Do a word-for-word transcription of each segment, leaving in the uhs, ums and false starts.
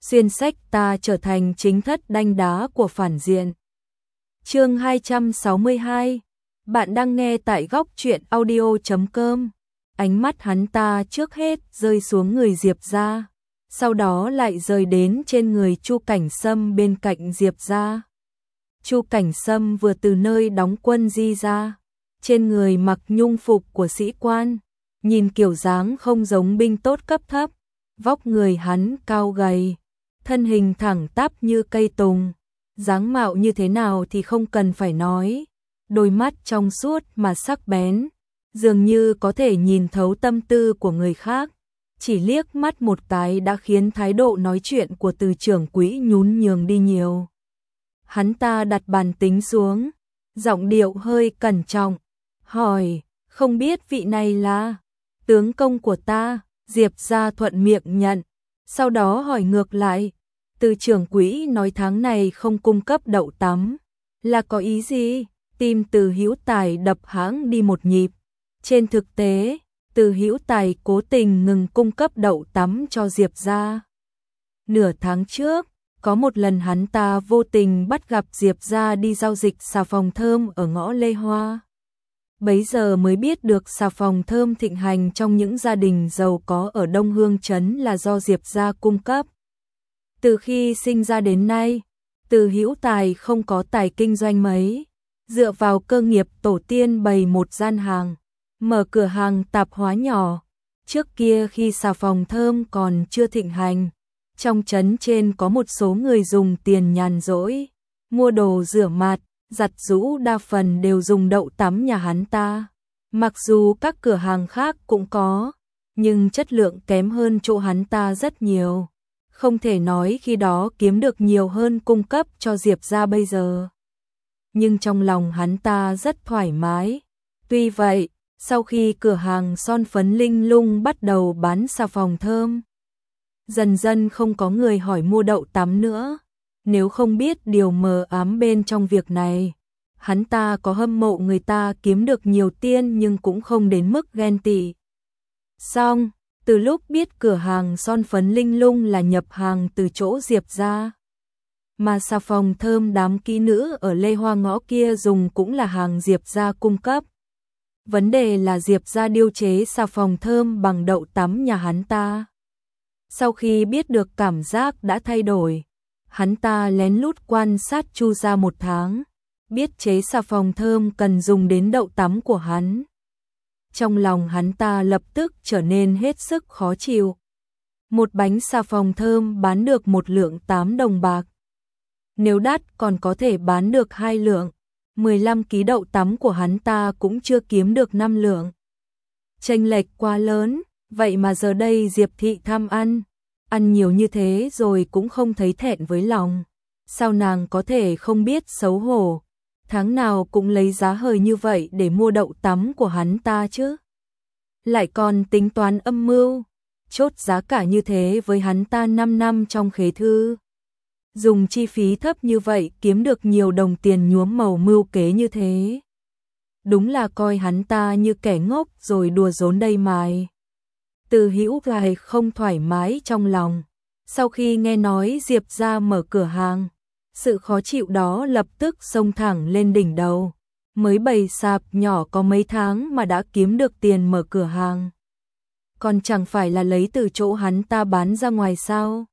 xuyên sách ta trở thành chính thất đanh đá của phản diện. Chương hai trăm sáu mươi hai. Bạn đang nghe tại góc truyện audio chấm com. Ánh mắt hắn ta trước hết rơi xuống người Diệp gia, sau đó lại rơi đến trên người Chu Cảnh Sâm bên cạnh Diệp gia. Chu Cảnh Sâm vừa từ nơi đóng quân di ra, trên người mặc nhung phục của sĩ quan, nhìn kiểu dáng không giống binh tốt cấp thấp, vóc người hắn cao gầy, thân hình thẳng tắp như cây tùng, dáng mạo như thế nào thì không cần phải nói, đôi mắt trong suốt mà sắc bén, dường như có thể nhìn thấu tâm tư của người khác, chỉ liếc mắt một cái đã khiến thái độ nói chuyện của Từ trưởng quỹ nhún nhường đi nhiều. Hắn ta đặt bàn tính xuống, giọng điệu hơi cẩn trọng, hỏi, không biết vị này là tướng công của ta. Diệp gia thuận miệng nhận, sau đó hỏi ngược lại, Từ trưởng quỹ nói tháng này không cung cấp đậu tắm, là có ý gì? Tim Từ Hữu Tài đập hãng đi một nhịp. Trên thực tế, Từ Hữu Tài cố tình ngừng cung cấp đậu tắm cho Diệp gia. Nửa tháng trước, có một lần hắn ta vô tình bắt gặp Diệp gia đi giao dịch xà phòng thơm ở ngõ Lê Hoa. Bấy giờ mới biết được xà phòng thơm thịnh hành trong những gia đình giàu có ở Đông Hương Trấn là do Diệp gia cung cấp. Từ khi sinh ra đến nay, Từ Hữu Tài không có tài kinh doanh mấy, dựa vào cơ nghiệp tổ tiên bày một gian hàng, mở cửa hàng tạp hóa nhỏ. Trước kia khi xà phòng thơm còn chưa thịnh hành, trong trấn trên có một số người dùng tiền nhàn rỗi, mua đồ rửa mặt, giặt giũ đa phần đều dùng đậu tắm nhà hắn ta. Mặc dù các cửa hàng khác cũng có, nhưng chất lượng kém hơn chỗ hắn ta rất nhiều. Không thể nói khi đó kiếm được nhiều hơn cung cấp cho Diệp gia bây giờ. Nhưng trong lòng hắn ta rất thoải mái. Tuy vậy, sau khi cửa hàng son phấn Linh Lung bắt đầu bán xà phòng thơm, dần dần không có người hỏi mua đậu tắm nữa. Nếu không biết điều mờ ám bên trong việc này, hắn ta có hâm mộ người ta kiếm được nhiều tiền nhưng cũng không đến mức ghen tị. Xong, từ lúc biết cửa hàng son phấn Linh Lung là nhập hàng từ chỗ Diệp gia, mà xà phòng thơm đám kỹ nữ ở Lê Hoa ngõ kia dùng cũng là hàng Diệp gia cung cấp. Vấn đề là Diệp gia điều chế xà phòng thơm bằng đậu tắm nhà hắn ta. Sau khi biết được cảm giác đã thay đổi, hắn ta lén lút quan sát Chu gia một tháng, biết chế xà phòng thơm cần dùng đến đậu tắm của hắn. Trong lòng hắn ta lập tức trở nên hết sức khó chịu. Một bánh xà phòng thơm bán được một lượng tám đồng bạc. Nếu đắt còn có thể bán được hai lượng, mười lăm ký đậu tắm của hắn ta cũng chưa kiếm được năm lượng. Chênh lệch quá lớn, vậy mà giờ đây Diệp thị tham ăn. Ăn nhiều như thế rồi cũng không thấy thẹn với lòng. Sao nàng có thể không biết xấu hổ, tháng nào cũng lấy giá hời như vậy để mua đậu tắm của hắn ta chứ? Lại còn tính toán âm mưu, chốt giá cả như thế với hắn ta năm năm trong khế thư. Dùng chi phí thấp như vậy kiếm được nhiều đồng tiền nhuốm màu mưu kế như thế. Đúng là coi hắn ta như kẻ ngốc rồi đùa giỡn đây mài. Từ Hữu Tài không thoải mái trong lòng. Sau khi nghe nói Diệp gia mở cửa hàng, sự khó chịu đó lập tức xông thẳng lên đỉnh đầu. Mới bày sạp nhỏ có mấy tháng mà đã kiếm được tiền mở cửa hàng. Còn chẳng phải là lấy từ chỗ hắn ta bán ra ngoài sao?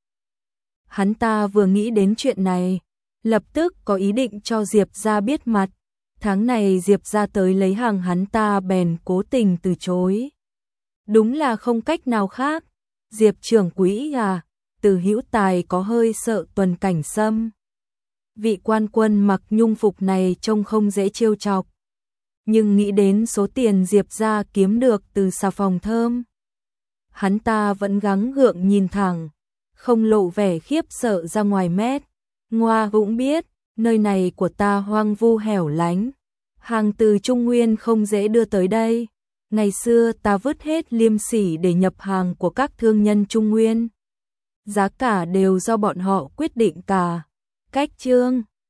Hắn ta vừa nghĩ đến chuyện này, lập tức có ý định cho Diệp gia biết mặt. Tháng này Diệp gia tới lấy hàng hắn ta bèn cố tình từ chối. Đúng là không cách nào khác. Diệp trưởng quỹ à, Từ Hữu Tài có hơi sợ Tuần Cảnh Sâm. Vị quan quân mặc nhung phục này trông không dễ trêu chọc. Nhưng nghĩ đến số tiền Diệp gia kiếm được từ xà phòng thơm, hắn ta vẫn gắng gượng nhìn thẳng, không lộ vẻ khiếp sợ ra ngoài mét. Ngoa cũng biết, nơi này của ta hoang vu hẻo lánh, hàng từ Trung Nguyên không dễ đưa tới đây. Ngày xưa ta vứt hết liêm sỉ để nhập hàng của các thương nhân Trung Nguyên. Giá cả đều do bọn họ quyết định cả. Cách chương